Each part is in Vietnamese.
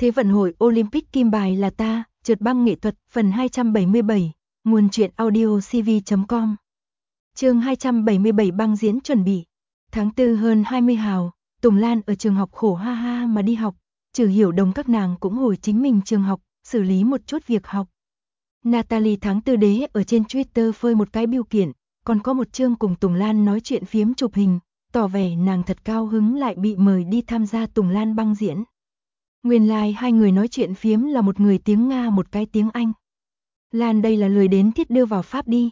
Thế vận hội Olympic kim bài là ta, trượt băng nghệ thuật, phần 277, nguồn truyện audio cv.com. Chương 277 băng diễn chuẩn bị. Tháng 4 hơn 20 hào, Tùng Lan ở trường học khổ ha ha mà đi học, Trừ Hiểu Đồng các nàng cũng hồi chính mình trường học, xử lý một chút việc học. Natalie tháng 4 đế ở trên Twitter phơi một cái bưu kiện, còn có một chương cùng Tùng Lan nói chuyện phiếm chụp hình, tỏ vẻ nàng thật cao hứng lại bị mời đi tham gia Tùng Lan băng diễn. Nguyên lai hai người nói chuyện phiếm là một người tiếng Nga một cái tiếng Anh. Lan đây là lười đến thiết đưa vào Pháp đi.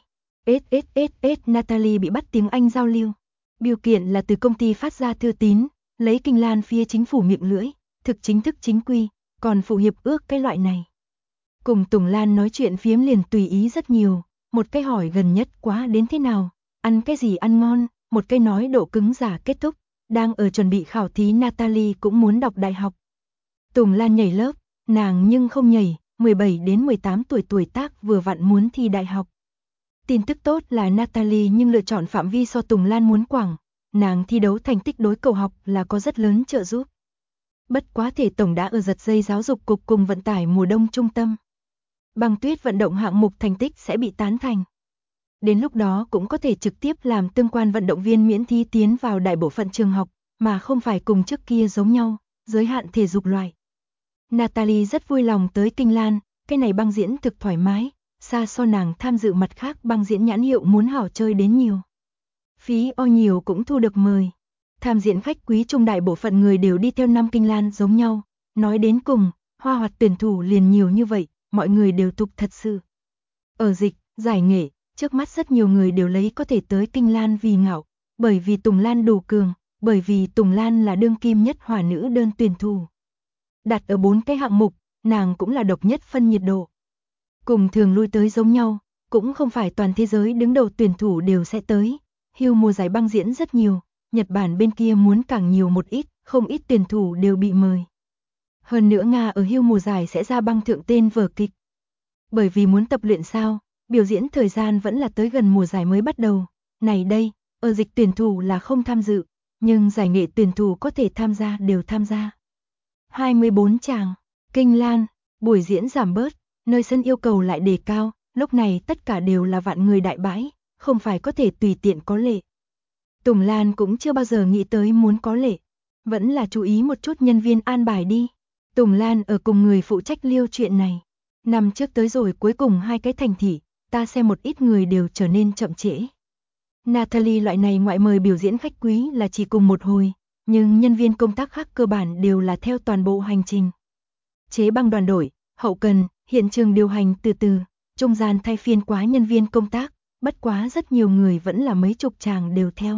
Natalie bị bắt tiếng Anh giao lưu. Bưu kiện là từ công ty phát ra thư tín, lấy Kinh Lan phía chính phủ miệng lưỡi, thực chính thức chính quy, còn phụ hiệp ước cái loại này. Cùng Tùng Lan nói chuyện phiếm liền tùy ý rất nhiều, một cái hỏi gần nhất quá đến thế nào, ăn cái gì ăn ngon, một cái nói độ cứng giả kết thúc, đang ở chuẩn bị khảo thí Natalie cũng muốn đọc đại học. Tùng Lan nhảy lớp, nàng nhưng không nhảy, 17 đến 18 tuổi tác vừa vặn muốn thi đại học. Tin tức tốt là Natalie nhưng lựa chọn phạm vi so Tùng Lan muốn quảng, nàng thi đấu thành tích đối cầu học là có rất lớn trợ giúp. Bất quá thể tổng đã ở giật dây giáo dục cục cùng vận tải mùa đông trung tâm. Băng tuyết vận động hạng mục thành tích sẽ bị tán thành. Đến lúc đó cũng có thể trực tiếp làm tương quan vận động viên miễn thi tiến vào đại bộ phận trường học, mà không phải cùng trước kia giống nhau, giới hạn thể dục loại. Natalie rất vui lòng tới Kinh Lan, cái này băng diễn thực thoải mái, xa so nàng tham dự mặt khác băng diễn nhãn hiệu muốn hảo chơi đến nhiều. Phí o nhiều cũng thu được mời. Tham diễn khách quý trung đại bộ phận người đều đi theo năm Kinh Lan giống nhau, nói đến cùng, hoa hoạt tuyển thủ liền nhiều như vậy, mọi người đều tục thật sự. Ở dịch, giải nghệ, trước mắt rất nhiều người đều lấy có thể tới Kinh Lan vì ngạo, bởi vì Tùng Lan đủ cường, bởi vì Tùng Lan là đương kim nhất hỏa nữ đơn tuyển thủ. Đặt ở 4 cái hạng mục, nàng cũng là độc nhất phân nhiệt độ. Cùng thường lui tới giống nhau, cũng không phải toàn thế giới đứng đầu tuyển thủ đều sẽ tới. Hưu mùa giải băng diễn rất nhiều, Nhật Bản bên kia muốn càng nhiều một ít, không ít tuyển thủ đều bị mời. Hơn nữa Nga ở hưu mùa giải sẽ ra băng thượng tên vở kịch. Bởi vì muốn tập luyện sao, biểu diễn thời gian vẫn là tới gần mùa giải mới bắt đầu. Này đây, ở dịch tuyển thủ là không tham dự, nhưng giải nghệ tuyển thủ có thể tham gia đều tham gia. 24 chàng, Kinh Lan, buổi diễn giảm bớt, nơi sân yêu cầu lại đề cao, lúc này tất cả đều là vạn người đại bãi, không phải có thể tùy tiện có lệ. Tùng Lan cũng chưa bao giờ nghĩ tới muốn có lệ, vẫn là chú ý một chút nhân viên an bài đi. Tùng Lan ở cùng người phụ trách liêu chuyện này. Năm trước tới rồi cuối cùng 2 cái thành thị, ta xem một ít người đều trở nên chậm trễ. Natalie loại này ngoại mời biểu diễn khách quý là chỉ cùng một hồi, nhưng nhân viên công tác khác cơ bản đều là theo toàn bộ hành trình. Chế băng đoàn đội, hậu cần, hiện trường điều hành từ từ, trung gian thay phiên quá nhân viên công tác, bất quá rất nhiều người vẫn là mấy chục chàng đều theo.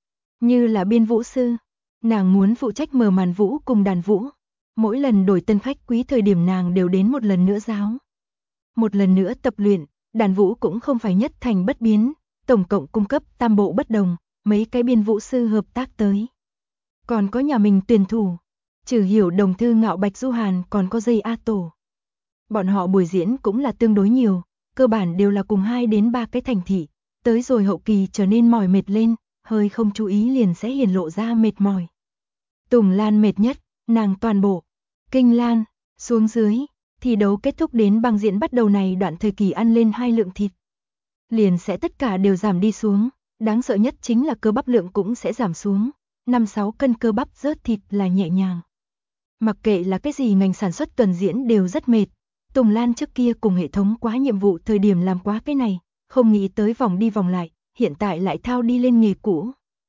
Như là biên vũ sư, nàng muốn phụ trách mở màn vũ cùng đàn vũ. Mỗi lần đổi tân khách quý thời điểm nàng đều đến một lần nữa giáo. Một lần nữa tập luyện, đàn vũ cũng không phải nhất thành bất biến, tổng cộng cung cấp tam bộ bất đồng, mấy cái biên vũ sư hợp tác tới. Còn có nhà mình tuyển thủ, Trừ Hiểu Đồng Thư Ngạo Bạch Du Hàn còn có dây A Tổ. Bọn họ buổi diễn cũng là tương đối nhiều, cơ bản đều là cùng 2 đến 3 cái thành thị, tới rồi hậu kỳ trở nên mỏi mệt lên, hơi không chú ý liền sẽ hiển lộ ra mệt mỏi. Tùng Lan mệt nhất, nàng toàn bộ. Kinh Lan, xuống dưới, thi đấu kết thúc đến băng diễn bắt đầu này đoạn thời kỳ ăn lên 2 lượng thịt. Liền sẽ tất cả đều giảm đi xuống, đáng sợ nhất chính là cơ bắp lượng cũng sẽ giảm xuống, 5-6 cân cơ bắp rớt thịt là nhẹ nhàng. Mặc kệ là cái gì ngành sản xuất tuần diễn đều rất mệt, Tùng Lan trước kia cùng hệ thống quá nhiệm vụ thời điểm làm quá cái này, không nghĩ tới vòng đi vòng lại, hiện tại lại thao đi lên nghề cũ.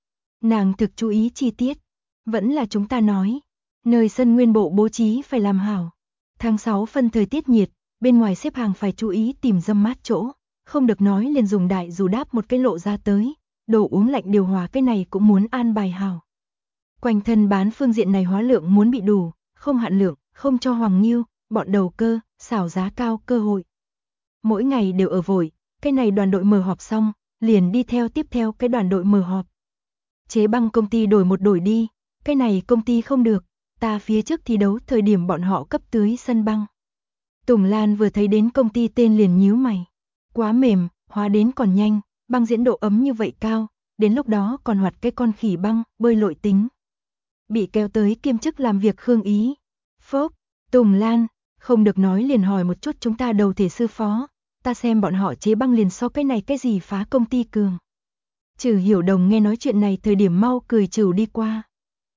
Nàng thực chú ý chi tiết, vẫn là chúng ta nói. Nơi sân nguyên bộ bố trí phải làm hảo. Tháng 6 phân thời tiết nhiệt, bên ngoài xếp hàng phải chú ý tìm dâm mát chỗ, không được nói liền dùng đại dù đáp một cái lộ ra tới, đồ uống lạnh điều hòa cái này cũng muốn an bài hảo. Quanh thân bán phương diện này hóa lượng muốn bị đủ, không hạn lượng, không cho hoàng nghiêu, bọn đầu cơ, xảo giá cao cơ hội. Mỗi ngày đều ở vội, cái này đoàn đội mở họp xong, liền đi theo tiếp theo cái đoàn đội mở họp. Chế băng công ty đổi một đổi đi, cái này công ty không được. Ta phía trước thi đấu thời điểm bọn họ cấp tưới sân băng. Tùng Lan vừa thấy đến công ty tên liền nhíu mày. Quá mềm, hóa đến còn nhanh, băng diễn độ ấm như vậy cao, đến lúc đó còn hoạt cái con khỉ băng, bơi lội tính. Bị kéo tới kiêm chức làm việc Khương Ý. Phốc, Tùng Lan, không được nói liền hỏi một chút chúng ta đầu thể sư phó, ta xem bọn họ chế băng liền so cái này cái gì phá công ty cường. Trừ Hiểu Đồng nghe nói chuyện này thời điểm mau cười trừ đi qua.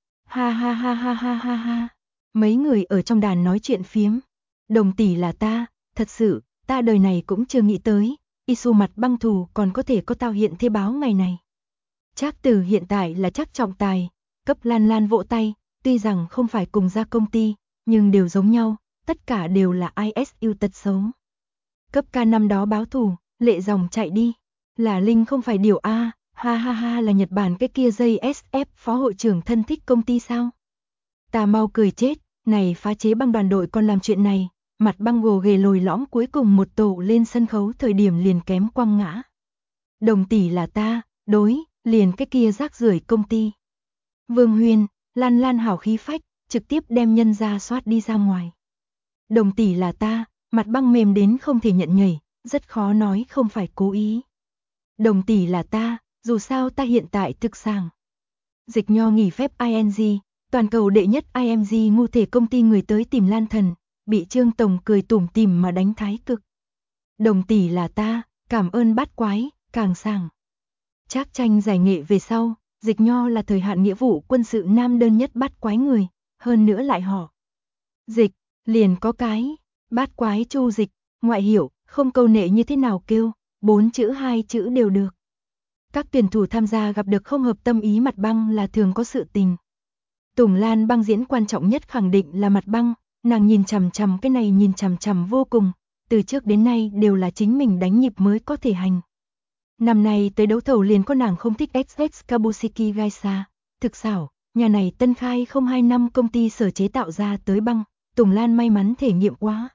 Ha ha ha ha ha ha ha. Mấy người ở trong đàn nói chuyện phiếm. Đồng tỷ là ta, thật sự, ta đời này cũng chưa nghĩ tới, Isu mặt băng thù còn có thể có tao hiện thế báo ngày này. Trác Từ hiện tại là Trác trọng tài, cấp Lan Lan vỗ tay, tuy rằng không phải cùng ra công ty, nhưng đều giống nhau, tất cả đều là ISU tật xấu. Cấp ca năm đó báo thù, lệ dòng chạy đi, là Linh không phải điều A, ha ha ha là Nhật Bản cái kia JSF phó hội trưởng thân thích công ty sao? Ta mau cười chết, này phá chế băng đoàn đội còn làm chuyện này, mặt băng gồ ghề lồi lõm cuối cùng một tổ lên sân khấu thời điểm liền kém quăng ngã. Đồng tỷ là ta, đối, liền cái kia rác rưởi công ty. Vương Huyền, Lan Lan hảo khí phách, trực tiếp đem nhân ra soát đi ra ngoài. Đồng tỷ là ta, mặt băng mềm đến không thể nhận nhảy, rất khó nói không phải cố ý. Đồng tỷ là ta, dù sao ta hiện tại thực sàng. Dịch Nho nghỉ phép ING, toàn cầu đệ nhất IMG ngu thể công ty người tới tìm Lan Thần, bị Trương Tổng cười tủm tỉm mà đánh thái cực. Đồng tỷ là ta, cảm ơn bát quái, càng sàng. Trác Tranh giải nghệ về sau, Dịch Nho là thời hạn nghĩa vụ quân sự nam đơn nhất bát quái người, hơn nữa lại họ. Dịch, liền có cái, bát quái Chu Dịch, ngoại hiệu, không câu nệ như thế nào kêu, 4 chữ 2 chữ đều được. Các tuyển thủ tham gia gặp được không hợp tâm ý mặt băng là thường có sự tình. Tùng Lan băng diễn quan trọng nhất khẳng định là mặt băng, nàng nhìn chằm chằm cái này nhìn chằm chằm vô cùng, từ trước đến nay đều là chính mình đánh nhịp mới có thể hành. Năm nay tới đấu thầu liền có nàng không thích XX Kabushiki Gaisa, thực xảo, nhà này tân khai không 2 năm công ty sở chế tạo ra tới băng, Tùng Lan may mắn thể nghiệm quá.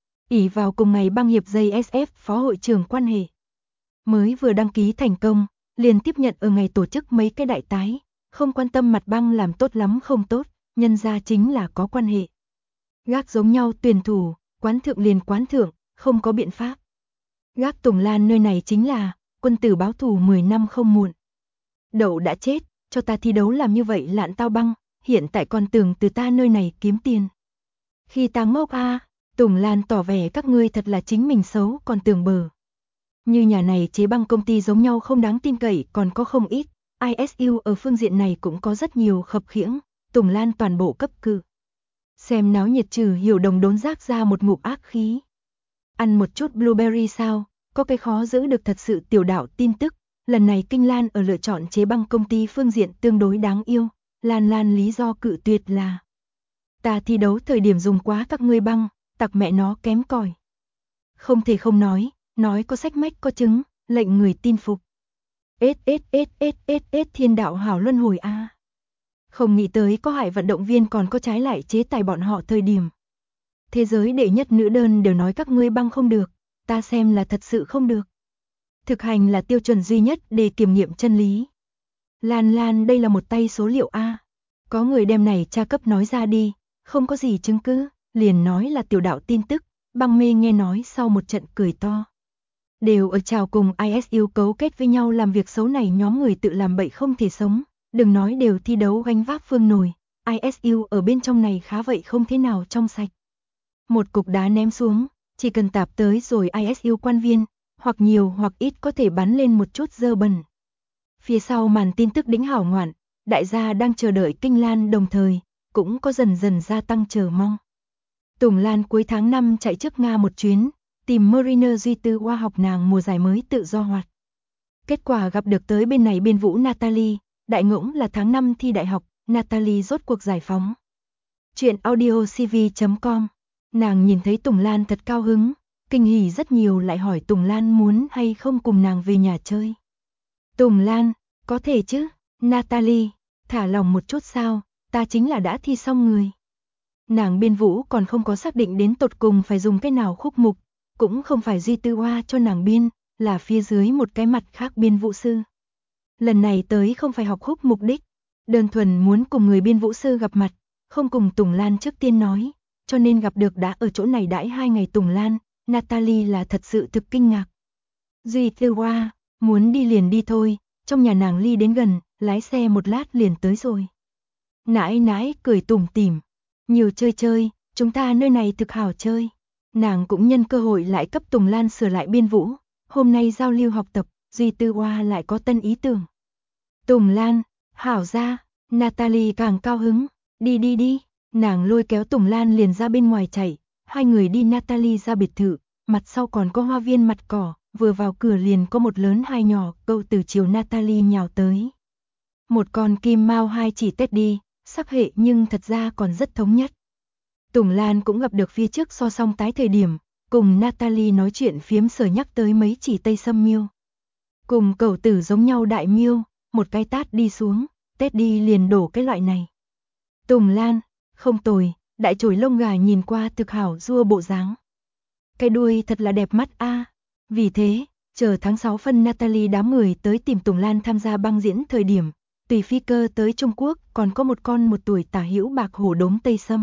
Ỷ vào cùng ngày băng hiệp JSF phó hội trưởng quan hệ. Mới vừa đăng ký thành công, liền tiếp nhận ở ngày tổ chức mấy cái đại tái, không quan tâm mặt băng làm tốt lắm không tốt, nhân ra chính là có quan hệ. Gác giống nhau tuyển thủ, quán thượng liền quán thượng, không có biện pháp. Gác Tùng Lan nơi này chính là, quân tử báo thù 10 năm không muộn. Đậu đã chết, cho ta thi đấu làm như vậy lạn tao băng, hiện tại còn tưởng từ ta nơi này kiếm tiền. Khi ta ngốc Tùng Lan tỏ vẻ các ngươi thật là chính mình xấu còn tưởng bờ. Như nhà này chế băng công ty giống nhau không đáng tin cậy còn có không ít, ISU ở phương diện này cũng có rất nhiều khập khiễng, Tùng Lan toàn bộ cấp cự. Xem náo nhiệt Trừ Hiểu Đồng đốn rác ra một ngụm ác khí. Ăn một chút blueberry sao, có cái khó giữ được thật sự tiểu đạo tin tức, lần này Kinh Lan ở lựa chọn chế băng công ty phương diện tương đối đáng yêu, Lan lý do cự tuyệt là ta thi đấu thời điểm dùng quá các ngươi băng, tặc mẹ nó kém cỏi. Không thể không nói có sách mách có chứng, lệnh người tin phục. Thiên đạo hảo luân hồi Không nghĩ tới có hại vận động viên còn có trái lại chế tài bọn họ thời điểm. Thế giới đệ nhất nữ đơn đều nói các ngươi băng không được, ta xem là thật sự không được. Thực hành là tiêu chuẩn duy nhất để kiểm nghiệm chân lý. Lan đây là một tay số liệu Có người đem này tra cấp nói ra đi, không có gì chứng cứ, liền nói là tiểu đạo tin tức, băng mê nghe nói sau một trận cười to. Đều ở chào cùng ISU cấu kết với nhau làm việc xấu này nhóm người tự làm bậy không thể sống, đừng nói đều thi đấu gánh vác phương nổi, ISU ở bên trong này khá vậy không thế nào trong sạch. Một cục đá ném xuống, chỉ cần tạp tới rồi ISU quan viên, hoặc nhiều hoặc ít có thể bắn lên một chút dơ bẩn. Phía sau màn tin tức đính hảo ngoạn, đại gia đang chờ đợi Kinh Lan đồng thời, cũng có dần dần gia tăng chờ mong. Tùng Lan cuối tháng 5 chạy trước Nga một chuyến, tìm Mariner Duy Tư qua học nàng mùa giải mới tự do hoạt. Kết quả gặp được tới bên này biên vũ Natalie, đại ngỗng là tháng 5 thi đại học, Natalie rốt cuộc giải phóng. Chuyện audiocv.com, nàng nhìn thấy Tùng Lan thật cao hứng, kinh hỉ rất nhiều lại hỏi Tùng Lan muốn hay không cùng nàng về nhà chơi. Tùng Lan, có thể chứ, Natalie, thả lòng một chút sao, ta chính là đã thi xong người. Nàng biên vũ còn không có xác định đến tột cùng phải dùng cái nào khúc mục, cũng không phải Duy Tư Hoa cho nàng biên, là phía dưới một cái mặt khác biên vũ sư. Lần này tới không phải học khúc mục đích, đơn thuần muốn cùng người biên vũ sư gặp mặt, không cùng Tùng Lan trước tiên nói, cho nên gặp được đã ở chỗ này đãi 2 ngày Tùng Lan, Natalie là thật sự thực kinh ngạc. Duy Tư Hoa, muốn đi liền đi thôi, trong nhà nàng ly đến gần, lái xe một lát liền tới rồi. Nãi cười tủm tỉm, nhiều chơi, chúng ta nơi này thực hảo chơi. Nàng cũng nhân cơ hội lại cấp Tùng Lan sửa lại biên vũ, hôm nay giao lưu học tập, Duy Tư Hoa lại có tân ý tưởng. Tùng Lan, hảo ra, Natalie càng cao hứng, đi, nàng lôi kéo Tùng Lan liền ra bên ngoài chạy, hai người đi Natalie ra biệt thự, mặt sau còn có hoa viên mặt cỏ, vừa vào cửa liền có một lớn hai nhỏ, câu từ chiều Natalie nhào tới. Một con kim mao hai chỉ Teddy, sắc hệ nhưng thật ra còn rất thống nhất. Tùng Lan cũng gặp được phía trước so song tái thời điểm, cùng Natalie nói chuyện phiếm sở nhắc tới mấy chỉ Tây Sâm miêu. Cùng cẩu tử giống nhau đại miêu, một cái tát đi xuống, Teddy liền đổ cái loại này. Tùng Lan, không tồi, đại chổi lông gà nhìn qua thực hảo rua bộ dáng. Cái đuôi thật là đẹp mắt a. Vì thế, chờ tháng 6 phân Natalie đám người tới tìm Tùng Lan tham gia băng diễn thời điểm, tùy phi cơ tới Trung Quốc còn có một con 1 tuổi tả hữu bạc hổ đốm Tây Sâm.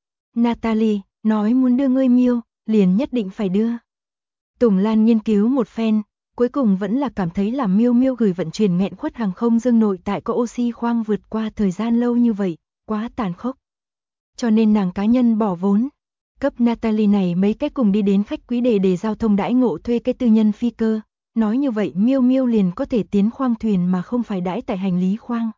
Natalie, nói muốn đưa ngươi miêu, liền nhất định phải đưa. Tùng Lan nghiên cứu một phen, cuối cùng vẫn là cảm thấy là miêu miêu gửi vận chuyển nghẹn khuất hàng không dương nội tại có oxy khoang vượt qua thời gian lâu như vậy, quá tàn khốc. Cho nên nàng cá nhân bỏ vốn, cấp Natalie này mấy cái cùng đi đến khách quý để giao thông đãi ngộ thuê cái tư nhân phi cơ, nói như vậy miêu miêu liền có thể tiến khoang thuyền mà không phải đãi tại hành lý khoang.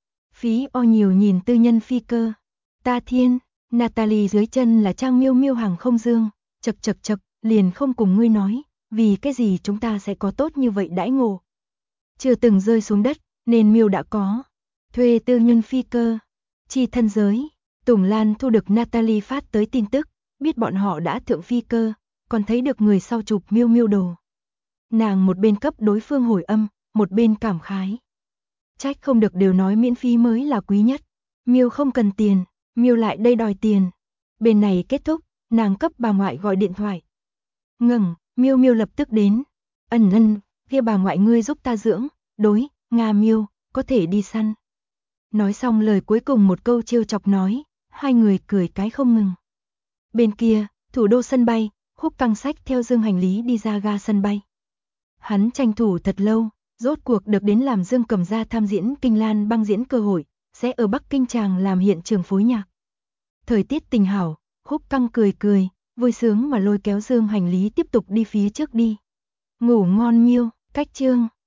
Phí o nhiều nhìn tư nhân phi cơ. Ta thiên, Natalie dưới chân là trang miêu miêu hàng không dương, chật, liền không cùng ngươi nói, vì cái gì chúng ta sẽ có tốt như vậy đãi ngộ. Chưa từng rơi xuống đất, nên miêu đã có. Thuê tư nhân phi cơ, chi thân giới. Tùng Lan thu được Natalie phát tới tin tức, biết bọn họ đã thượng phi cơ, còn thấy được người sau chụp miêu miêu đồ. Nàng một bên cấp đối phương hồi âm, một bên cảm khái. Trách không được đều nói miễn phí mới là quý nhất. Miêu không cần tiền, miêu lại đây đòi tiền. Bên này kết thúc, nàng cấp bà ngoại gọi điện thoại. Ngừng, miêu miêu lập tức đến. Ân, kia bà ngoại ngươi giúp ta dưỡng, đối, Nga miêu, có thể đi săn. Nói xong lời cuối cùng một câu trêu chọc nói, hai người cười cái không ngừng. Bên kia, thủ đô sân bay, Khúc Căng xách theo dương hành lý đi ra ga sân bay. Hắn tranh thủ thật lâu, rốt cuộc được đến làm Dương Cầm Gia tham diễn Kinh Lan băng diễn cơ hội, sẽ ở Bắc Kinh Tràng làm hiện trường phối nhạc. Thời tiết tình hảo, Khúc Căng cười, vui sướng mà lôi kéo dương hành lý tiếp tục đi phía trước đi. Ngủ ngon miêu, cách chương.